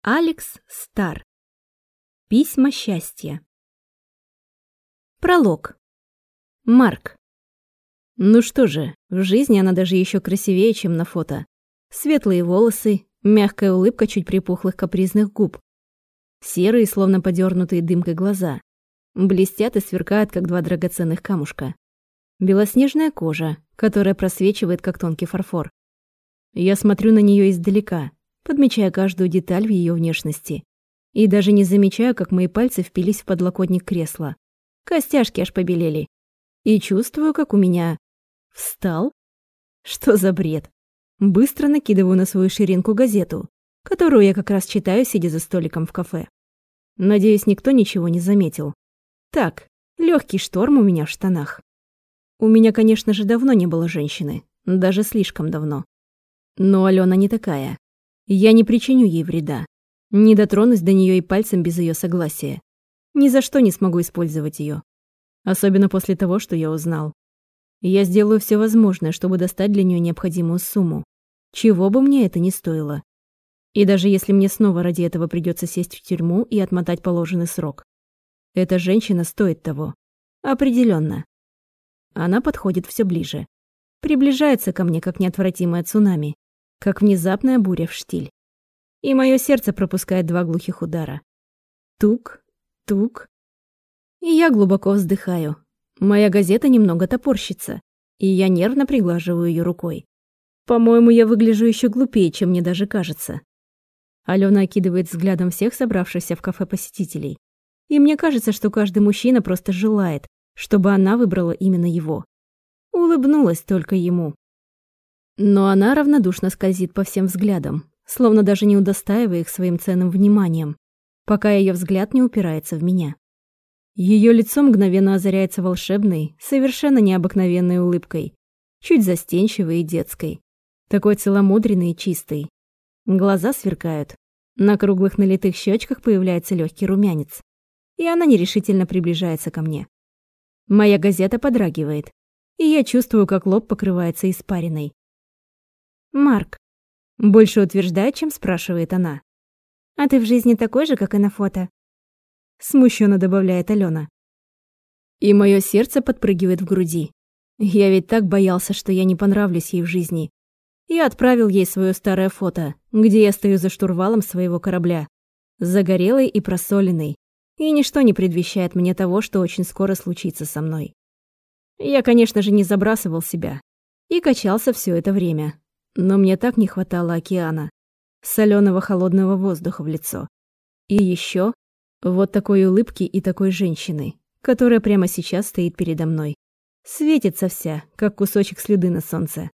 Алекс Стар. Письма счастья. Пролог. Марк. Ну что же, в жизни она даже еще красивее, чем на фото. Светлые волосы, мягкая улыбка чуть припухлых капризных губ. Серые, словно подернутые дымкой глаза. Блестят и сверкают, как два драгоценных камушка. Белоснежная кожа, которая просвечивает, как тонкий фарфор. Я смотрю на нее издалека, подмечая каждую деталь в ее внешности. И даже не замечаю, как мои пальцы впились в подлокотник кресла. Костяшки аж побелели. И чувствую, как у меня... Встал? Что за бред? Быстро накидываю на свою ширинку газету, которую я как раз читаю, сидя за столиком в кафе. Надеюсь, никто ничего не заметил. Так, легкий шторм у меня в штанах. У меня, конечно же, давно не было женщины. Даже слишком давно. Но Алена не такая. Я не причиню ей вреда. Не дотронусь до нее и пальцем без ее согласия. Ни за что не смогу использовать ее. Особенно после того, что я узнал. Я сделаю все возможное, чтобы достать для нее необходимую сумму. Чего бы мне это ни стоило. И даже если мне снова ради этого придется сесть в тюрьму и отмотать положенный срок. Эта женщина стоит того. Определенно. Она подходит все ближе. Приближается ко мне, как неотвратимое цунами. Как внезапная буря в штиль. И мое сердце пропускает два глухих удара. Тук, тук. И я глубоко вздыхаю. Моя газета немного топорщится, и я нервно приглаживаю ее рукой. По-моему, я выгляжу еще глупее, чем мне даже кажется. Алена окидывает взглядом всех собравшихся в кафе посетителей. И мне кажется, что каждый мужчина просто желает, чтобы она выбрала именно его. Улыбнулась только ему. Но она равнодушно скользит по всем взглядам, словно даже не удостаивая их своим ценным вниманием, пока ее взгляд не упирается в меня. Ее лицо мгновенно озаряется волшебной, совершенно необыкновенной улыбкой, чуть застенчивой и детской, такой целомудренной и чистой. Глаза сверкают, на круглых налитых щечках появляется легкий румянец, и она нерешительно приближается ко мне. Моя газета подрагивает, и я чувствую, как лоб покрывается испариной. «Марк», — больше утверждает, чем спрашивает она. «А ты в жизни такой же, как и на фото?» Смущенно добавляет Алена. И мое сердце подпрыгивает в груди. Я ведь так боялся, что я не понравлюсь ей в жизни. Я отправил ей свое старое фото, где я стою за штурвалом своего корабля, загорелый и просоленный, и ничто не предвещает мне того, что очень скоро случится со мной. Я, конечно же, не забрасывал себя и качался все это время. Но мне так не хватало океана, солёного холодного воздуха в лицо. И еще вот такой улыбки и такой женщины, которая прямо сейчас стоит передо мной. Светится вся, как кусочек слюды на солнце.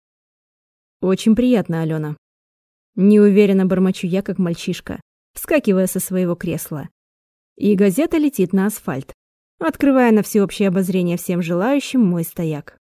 Очень приятно, Алена. Неуверенно бормочу я, как мальчишка, вскакивая со своего кресла. И газета летит на асфальт, открывая на всеобщее обозрение всем желающим мой стояк.